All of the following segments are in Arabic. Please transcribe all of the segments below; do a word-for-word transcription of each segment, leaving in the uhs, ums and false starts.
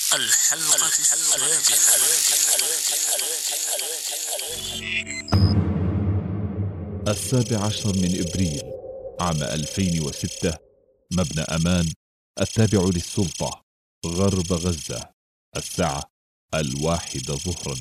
الحلقة السابع عشر من إبريل عام ألفين وستة، مبنى أمان التابع للسلطة غرب غزة، الساعة الواحدة ظهرا.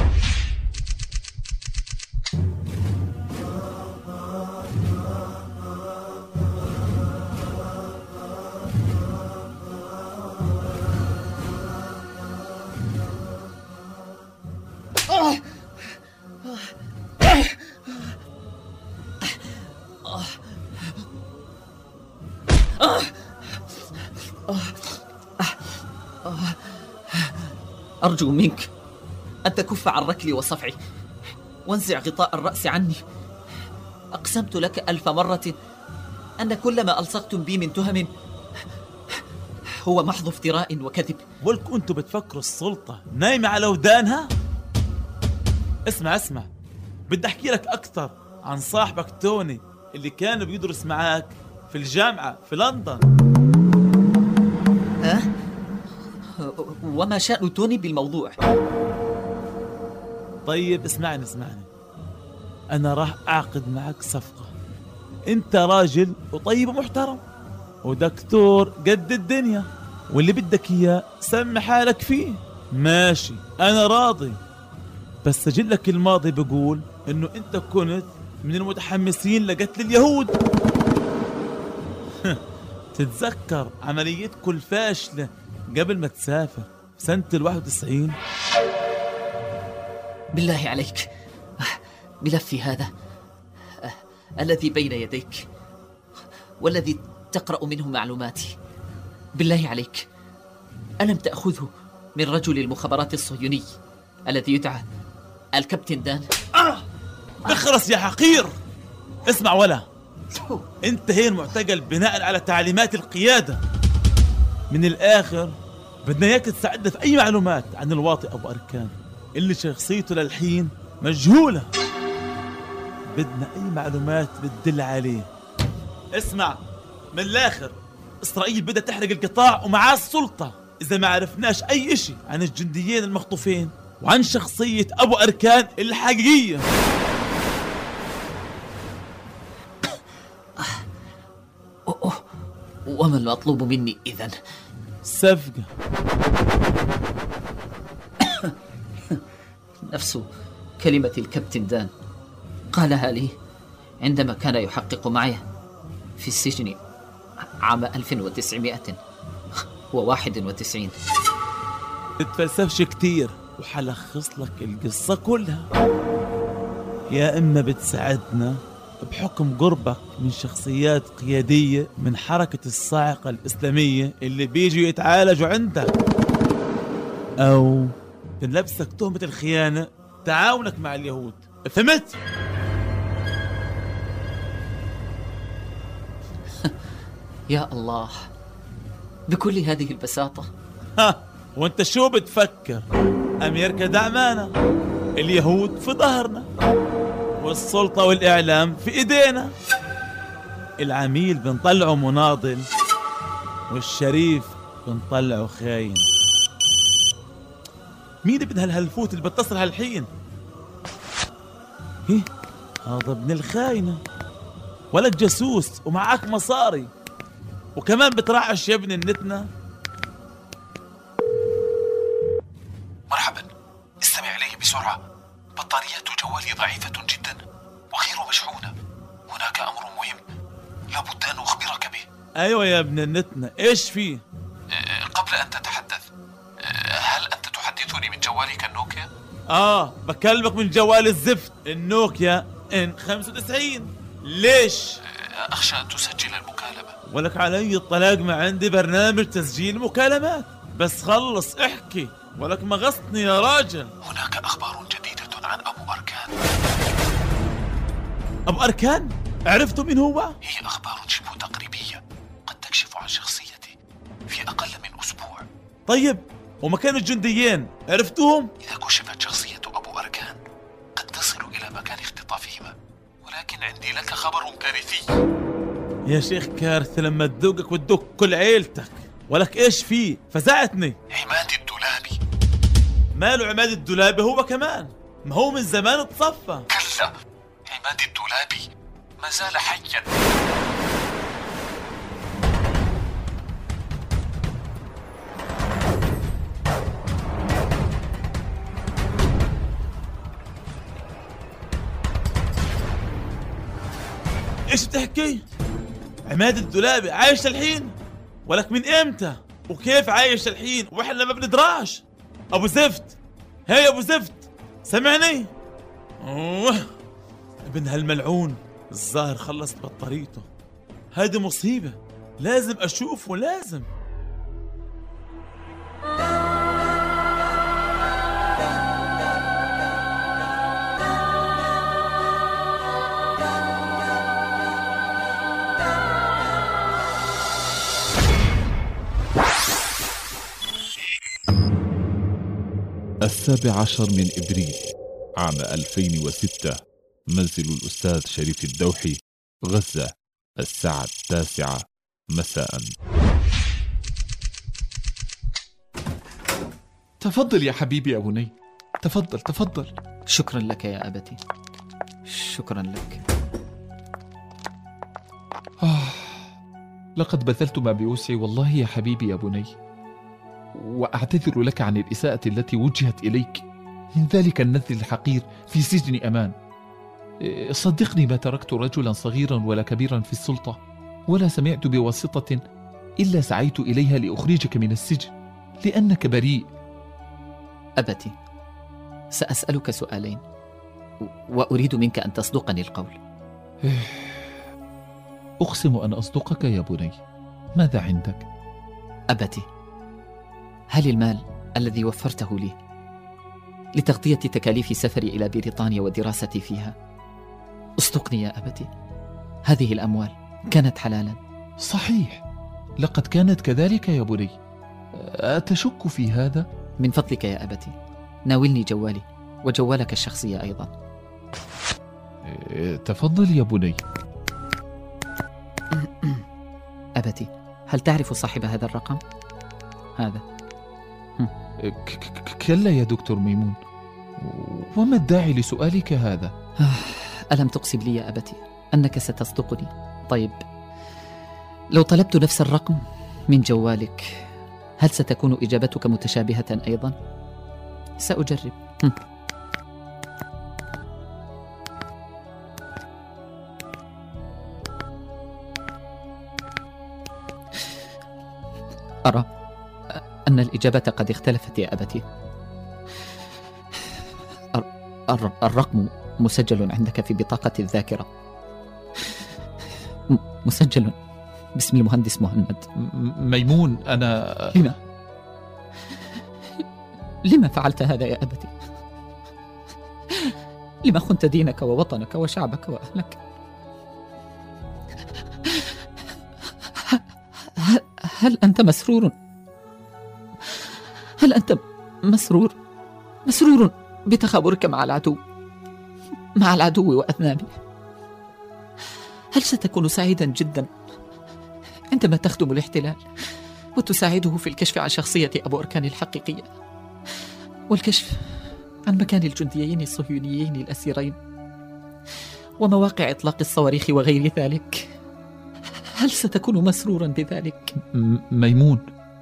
أرجو منك أن تكف عن ركلي وصفعي وانزع غطاء الرأس عني. أقسمت لك ألف مرة أن كل ما ألصقتم بي من تهم هو محض افتراء وكذب. بقولك أنتوا بتفكروا السلطة نايمة على ودانها؟ اسمع اسمع بدي أحكي لك أكثر عن صاحبك توني اللي كان بيدرس معاك في الجامعة في لندن. أه؟ وما شأن توني بالموضوع؟ طيب اسمعني اسمعني أنا راح أعقد معك صفقة. أنت راجل وطيب ومحترم ودكتور قد الدنيا، واللي بدك إياه سمي حالك فيه. ماشي أنا راضي، بس سجل لك الماضي بقول إنه أنت كنت من المتحمسين لقتل اليهود. تتذكر عمليتكم الفاشلة قبل ما تسافر سنة الواحد وتسعين؟ بالله عليك ملفي هذا الذي بين يديك والذي تقرأ منه معلوماتي، بالله عليك ألم تأخذه من رجل المخابرات الصهيوني الذي يدعى الكابتن دان؟ آه! اخرس يا حقير. اسمع ولا انت هي المعتقل بناء على تعليمات القيادة. من الآخر بدنا اياك تساعدنا في أي معلومات عن الواطئ أبو أركان اللي شخصيته للحين مجهولة. بدنا أي معلومات بتدل عليه. اسمع من الآخر، إسرائيل بدها تحرق القطاع ومعاه السلطة إذا ما عرفناش أي إشي عن الجنديين المخطوفين وعن شخصية أبو أركان الحقيقية. وما المطلوب مني إذن؟ صفقة. نفس كلمة الكابتن دان قالها لي عندما كان يحقق معي في السجن عام ألف وتسعمائة وواحد وتسعين. تتفلسفش كتير وحلخص لك القصة كلها. يا إما بتساعدنا بحكم قربك من شخصيات قيادية من حركة الصاعقة الإسلامية اللي بيجوا يتعالجوا عندك، أو بنلبسك تهمة الخيانة تعاونك مع اليهود. فهمت؟ يا الله بكل هذه البساطة. ها وانت شو بتفكر؟ أمريكا دعمانا، اليهود في ظهرنا، والسلطة والإعلام في إيدينا. العميل بنطلعه مناضل والشريف بنطلعه خاين. مين ابن هالهلفوت اللي بتصل هالحين؟ هي هذا ابن الخاينة، ولد جاسوس ومعاك مصاري وكمان بترعش يا ابن النتنة. مرحبا، استمع إلي بسرعة. بطاريات جوالي ضعيفة جدا وغير مشحونة. هناك أمر مهم لابد أن أخبرك به. أيوة يا ابن النتنة، إيش فيه؟ أه قبل أن تتحدث، أه هل أنت تحدثني من جوالك النوكيا؟ آه بكلمك من جوال الزفت النوكيا إن خمسة وتسعين. ليش؟ أه أخشى أن تسجل المكالمة. ولك علي الطلاق، ما عندي برنامج تسجيل مكالمات. بس خلص احكي، ولك ما غصتني يا راجل. هناك أخبار جديدة عن أبو أركان. أبو أركان؟ عرفتوا من هو؟ هي أخبار شبه تقريبية قد تكشف عن شخصيته في أقل من أسبوع. طيب ومكان الجنديين عرفتوهم؟ إذا كشفت شخصية أبو أركان قد تصل إلى مكان اختطافهما، ولكن عندي لك خبر كارثي. يا شيخ كارثة لما تدوقك وتدوق كل عيلتك. ولك ايش فيه؟ فزعتني. عماد الدولاب ماله عماد الدولابي هو كمان؟ ما هو من زمان اتصفى. كلا، عماد الدولابي ما زال حيا. ايش بتحكي؟ عماد الدولابي عايش الحين؟ ولك من امتى؟ وكيف عايش الحين واحنا ما بندراش؟ ابو زفت، هي ابو زفت، سمعني؟ اوه ابن هالملعون الظاهر خلصت بطاريته. هذه مصيبة، لازم اشوفه لازم. السابع عشر من إبريل عام ألفين وستة، منزل الأستاذ شريف الدوحي، غزة، الساعة التاسعة مساء. تفضل يا حبيبي يا بني، تفضل تفضل. شكرا لك يا أبتي، شكرا لك. آه، لقد بذلت ما بوسعي والله يا حبيبي يا بني، وأعتذر لك عن الإساءة التي وجهت إليك من ذلك النذل الحقير في سجن أمان. صدقني ما تركت رجلا صغيرا ولا كبيرا في السلطة، ولا سمعت بواسطة إلا سعيت إليها لأخرجك من السجن لأنك بريء. أبتي، سأسألك سؤالين وأريد منك أن تصدقني القول. أقسم أن أصدقك يا بني. ماذا عندك؟ أبتي، هل المال الذي وفرته لي لتغطية تكاليف سفري إلى بريطانيا ودراستي فيها، اصدقني يا أبتي، هذه الأموال كانت حلالا؟ صحيح، لقد كانت كذلك يا بني. أتشك في هذا؟ من فضلك يا أبتي، ناولني جوالي وجوالك الشخصي أيضا. تفضل يا بني. أبتي، هل تعرف صاحب هذا الرقم؟ هذا. كلا يا دكتور ميمون، وما الداعي لسؤالك هذا؟ ألم تقسم لي يا أبتي أنك ستصدقني؟ طيب، لو طلبت نفس الرقم من جوالك هل ستكون إجابتك متشابهة أيضا؟ سأجرب. أرى أن الإجابة قد اختلفت يا أبتي. الرقم مسجل عندك في بطاقة الذاكرة، مسجل باسم المهندس مهند. ميمون، أنا لما لما فعلت هذا يا أبتي؟ لما خنت دينك ووطنك وشعبك وأهلك؟ هل أنت مسرور؟ هل أنت مسرور مسرور بتخابرك مع العدو مع العدو وأذنابه؟ هل ستكون سعيدا جدا عندما تخدم الاحتلال وتساعده في الكشف عن شخصية أبو أركان الحقيقية، والكشف عن مكان الجنديين الصهيونيين الأسيرين ومواقع إطلاق الصواريخ وغير ذلك؟ هل ستكون مسرورا بذلك؟ ميمون،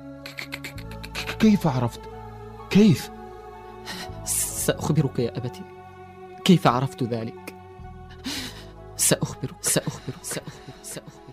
كيف عرفت؟ كيف؟ سأخبرك يا أبتي كيف عرفت ذلك. سأخبرك سأخبرك سأخبرك سأخبرك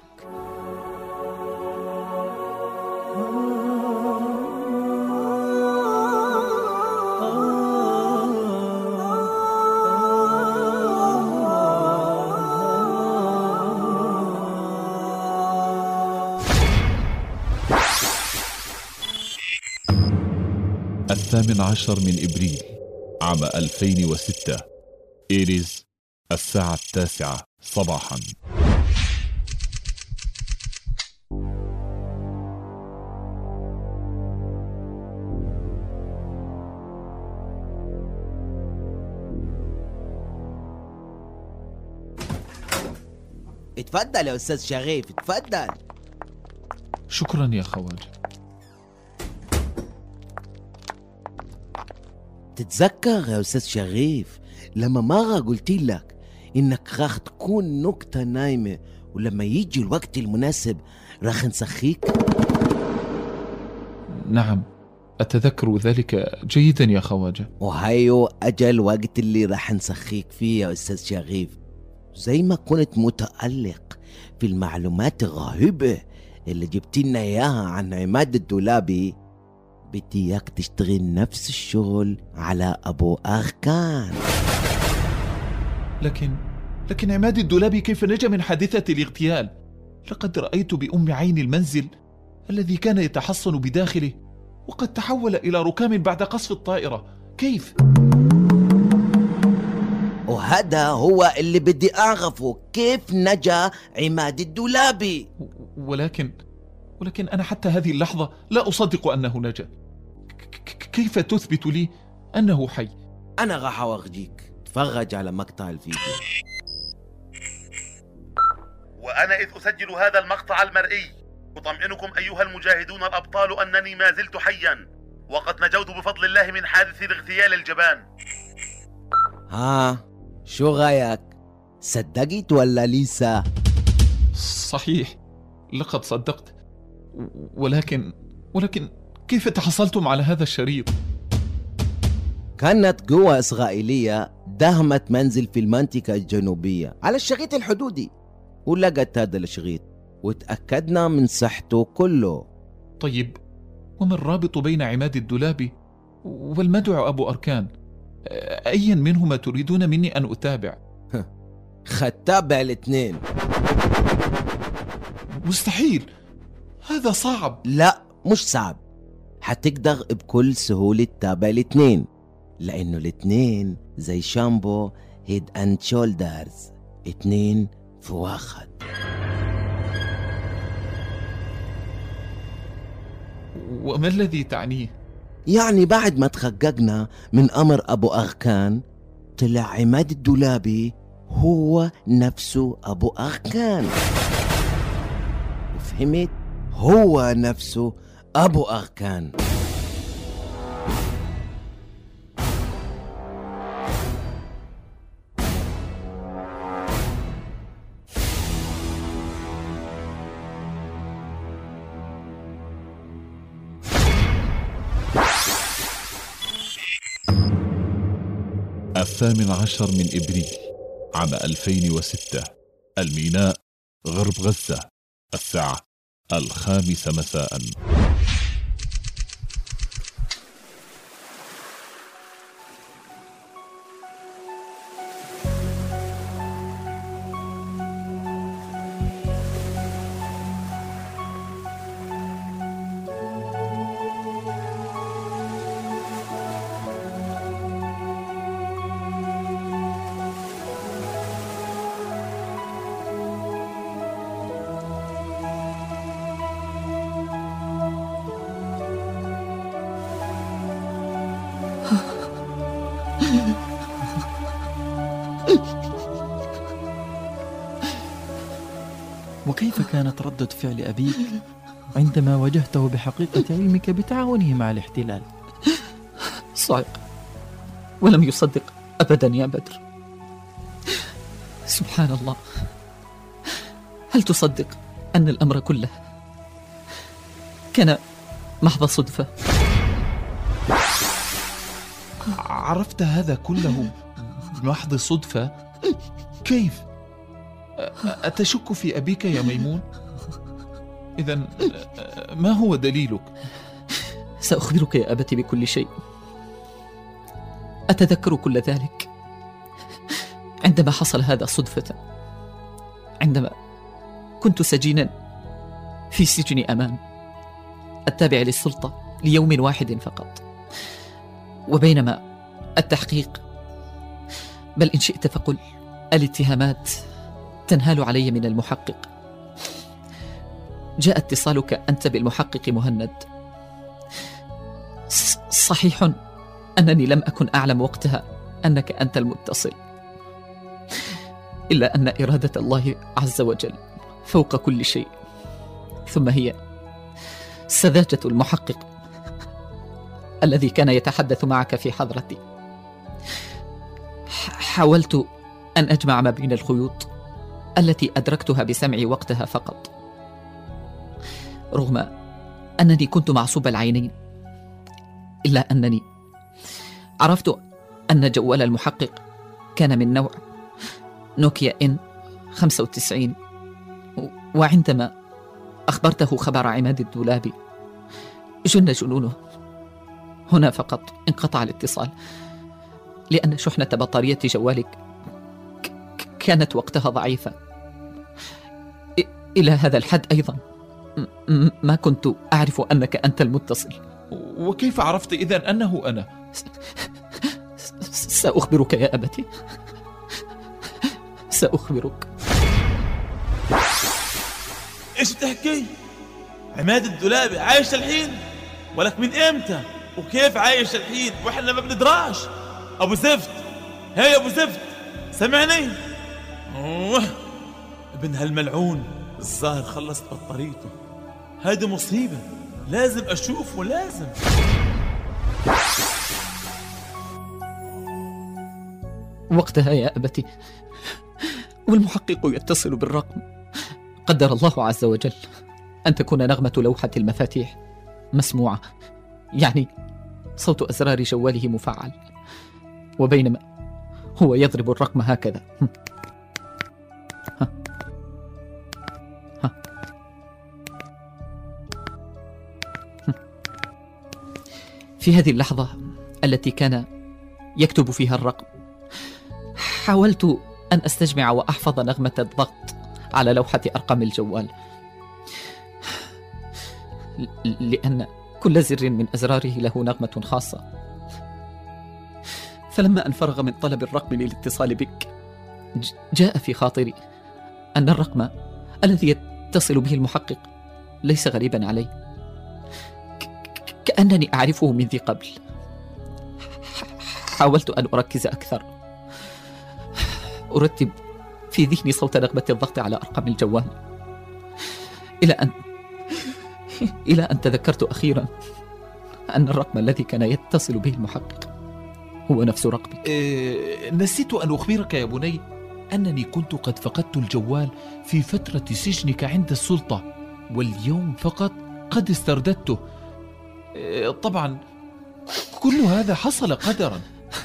الثامن عشر من إبريل عام ألفين وستة، إيريز، الساعة التاسعة صباحا. اتفضل يا أستاذ شريف، اتفضل. شكرا يا خواجة. تتذكر يا أستاذ شريف لما مرة قلت لك إنك راح تكون نكتة نايمة ولما يجي الوقت المناسب راح نسخيك؟ نعم، أتذكر ذلك جيدا يا خواجة. وهيو أجل الوقت اللي راح نسخيك فيه يا أستاذ شريف. زي ما كنت متألق في المعلومات الرهيبة اللي جبت لنا إياها عن عماد الدولابي، بدي إياك تشتغل نفس الشغل على أبو أركان. لكن لكن عماد الدولابي كيف نجا من حادثة الاغتيال؟ لقد رأيت بأم عين المنزل الذي كان يتحصن بداخله وقد تحول إلى ركام بعد قصف الطائرة. كيف؟ وهذا هو اللي بدي أعرفه، كيف نجا عماد الدولابي؟ ولكن ولكن أنا حتى هذه اللحظة لا أصدق أنه نجا. ك- كيف تثبت لي أنه حي؟ أنا راح أورجيك، تفرج على مقطع الفيديو. وأنا إذ أسجل هذا المقطع المرئي أطمئنكم أيها المجاهدون الأبطال أنني ما زلت حيا وقد نجوت بفضل الله من حادث الاغتيال الجبان. ها شو رأيك؟ صدقت ولا لسه؟ صحيح، لقد صدقت. ولكن ولكن كيف تحصلتم على هذا الشريط؟ كانت قوة إسرائيلية دهمت منزل في المنطقة الجنوبية على الشريط الحدودي ولقت هذا الشريط وتأكدنا من صحته كله. طيب، وما الرابط بين عماد الدولابي والمدعو أبو أركان؟ أيا منهما تريدون مني أن أتابع؟ ختابع الاثنين. مستحيل، هذا صعب. لا مش صعب، حتقدر بكل سهولة تتابع الاثنين، لأنه الاثنين زي شامبو هيد اند شولدرز، اثنين في واحد. وما الذي تعنيه؟ يعني بعد ما تحققنا من أمر أبو أركان طلع عماد الدولابي هو نفسه أبو أركان. فهمت؟ هو نفسه أبو أركان. الثامن عشر من إبريل عام ألفين وستة، الميناء، غرب غزة، الساعة الخامسة مساء. وكيف كانت ردة فعل أبيك عندما واجهته بحقيقة علمك بتعاونه مع الاحتلال؟ صعق ولم يصدق أبدا يا بدر. سبحان الله، هل تصدق أن الأمر كله كان محض صدفة؟ عرفت هذا كله بمحض صدفة؟ كيف؟ أتشك في أبيك يا ميمون؟ إذن ما هو دليلك؟ سأخبرك يا أبتي بكل شيء. أتذكر كل ذلك عندما حصل هذا صدفة، عندما كنت سجينا في سجن أمان التابع للسلطة ليوم واحد فقط، وبينما التحقيق، بل إن شئت فقل الاتهامات، تنهال علي من المحقق، جاء اتصالك أنت بالمحقق مهند. صحيح أنني لم أكن أعلم وقتها أنك أنت المتصل، إلا أن إرادة الله عز وجل فوق كل شيء، ثم هي سذاجة المحقق الذي كان يتحدث معك في حضرتي. حاولت أن أجمع ما بين الخيوط التي أدركتها بسمعي وقتها فقط، رغم أنني كنت معصوب العينين، إلا أنني عرفت أن جوال المحقق كان من نوع نوكيا إن خمسة وتسعين، وعندما أخبرته خبر عماد الدولابي جن جنونه. هنا فقط انقطع الاتصال، لأن شحنة بطارية جوالك كانت وقتها ضعيفة. إلى هذا الحد أيضا ما كنت أعرف أنك أنت المتصل. وكيف عرفت إذن أنه أنا؟ سأخبرك يا أبتي، سأخبرك. إيش بتحكي؟ عماد الدولابي عايش الحين؟ ولك من إمتى؟ وكيف عايش الحين وإحنا ما بندراش؟ أبو زفت، هي أبو زفت، سمعني؟ أوه. ابن هالملعون الظاهر خلصت بطاريته. هذه مصيبة، لازم أشوفه، لازم. وقتها يا أبتي والمحقق يتصل بالرقم، قدر الله عز وجل أن تكون نغمة لوحة المفاتيح مسموعة، يعني صوت أزرار جواله مفعل، وبينما هو يضرب الرقم هكذا ها. ها. في هذه اللحظة التي كان يكتب فيها الرقم، حاولت أن أستجمع وأحفظ نغمة الضغط على لوحة أرقام الجوال، لأن كل زر من أزراره له نغمة خاصة. فلما أن فرغ من طلب الرقم للاتصال بك، جاء في خاطري أن الرقم الذي يتصل به المحقق ليس غريبا علي، كأنني أعرفه من ذي قبل. حاولت أن أركز أكثر، أرتب في ذهني صوت نغمة الضغط على أرقام الجوال، إلى أن إلى أن تذكرت أخيرا أن الرقم الذي كان يتصل به المحقق هو نفس رقمي. إيه، نسيت أن أخبرك يا بني أنني كنت قد فقدت الجوال في فترة سجنك عند السلطة، واليوم فقط قد استرددته. إيه، طبعا كل هذا حصل قدرا.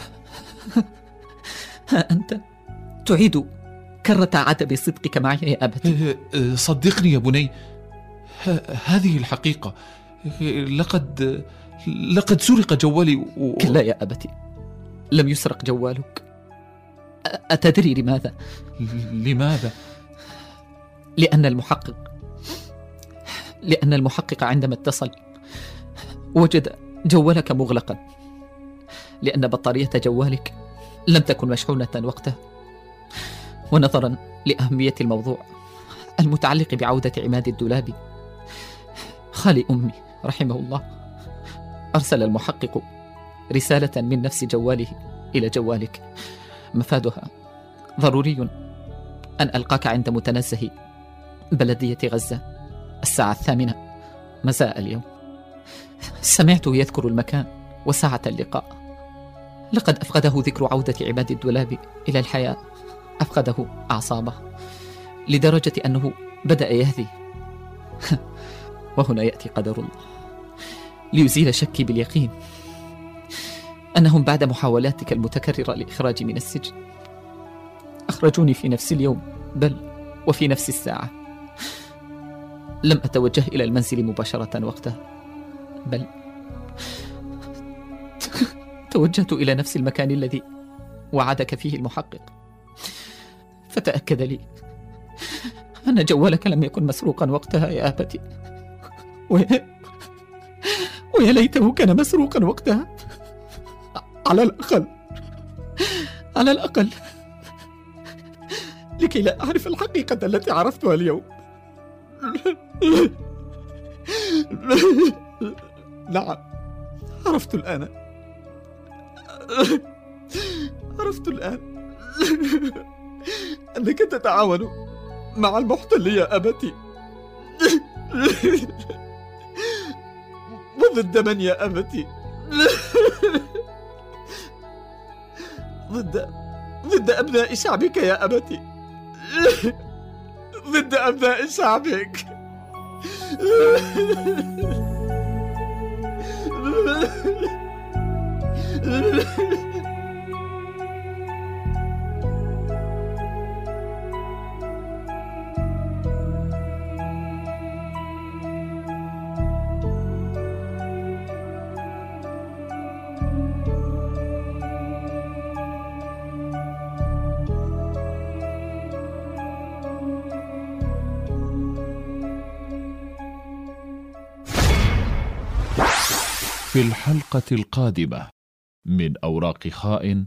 ها أنت تعيد كرة عدم صدقك معي يا أبتي. إيه، صدقني يا بني، هذه الحقيقة. لقد لقد سرق جوالي و... كلا يا أبتي، لم يسرق جوالك. أتدري لماذا؟ لماذا؟ لأن المحقق لأن المحقق عندما اتصل وجد جوالك مغلقا، لأن بطارية جوالك لم تكن مشحونة وقتها. ونظرا لأهمية الموضوع المتعلق بعودة عماد الدولابي، خالي أمي رحمه الله أرسل المحقق رسالة من نفس جواله إلى جوالك، مفادها ضروري أن ألقاك عند متنزه بلدية غزة الساعة الثامنة مساء اليوم. سمعته يذكر المكان وساعة اللقاء. لقد أفقده ذكر عودة عماد الدولابي إلى الحياة، أفقده أعصابه لدرجة أنه بدأ يهذي. وهنا يأتي قدر الله ليزيل شكي باليقين أنهم بعد محاولاتك المتكررة لإخراجي من السجن أخرجوني في نفس اليوم، بل وفي نفس الساعة. لم أتوجه إلى المنزل مباشرة وقتها، بل توجهت إلى نفس المكان الذي وعدك فيه المحقق، فتأكد لي أن جوالك لم يكن مسروقا وقتها يا أبتي، ويا, ويا ليته كان مسروقا وقتها. على الأقل على الأقل لكي لا أعرف الحقيقة التي عرفتها اليوم. نعم، عرفت الآن عرفت الآن أنك تتعاون مع المحتل يا أبتي، وضد من يا أبتي؟ ضد ضد أبناء شعبك يا أبتي، ضد أبناء شعبك. في الحلقة القادمة من أوراق خائن.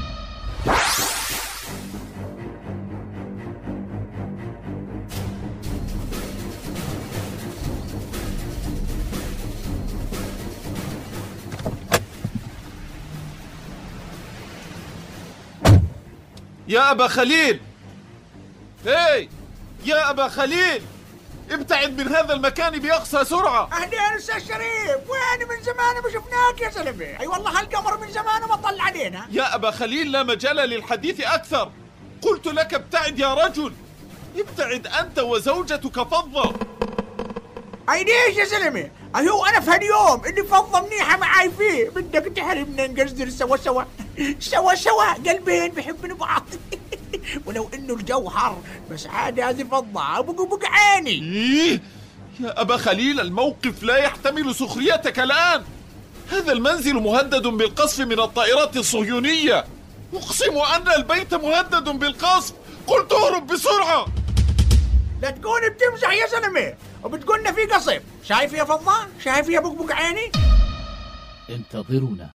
يا أبا خليل، هاي يا أبا خليل، ابتعد من هذا المكان بأقصى سرعة. أهلين أستاذ شريف، وين من زمان ما شفناك يا زلمة؟ أي والله هالقمر من زمان ما طلع علينا. يا أبا خليل لا مجال للحديث أكثر، قلت لك ابتعد يا رجل، ابتعد أنت وزوجتك فضة. أي ليش يا زلمة؟ أيهو أنا في هاليوم اللي فضة منيحة معاي فيه بدك تحرمنا نقصدر سوا سوا سوا سوا قلبين بحبن بعض. ولو إنه الجو حر بس عاد هذه فضة أبقى بقى عيني. إيه؟ يا أبا خليل الموقف لا يحتمل سخريتك الآن، هذا المنزل مهدد بالقصف من الطائرات الصهيونية، أقسم أن البيت مهدد بالقصف، قلت اهرب بسرعة. لا تكون بتمزح يا زلمة وبتقولنا في قصف. شايف يا فضة؟ شايف يا بقبق عيني؟ انتظرونا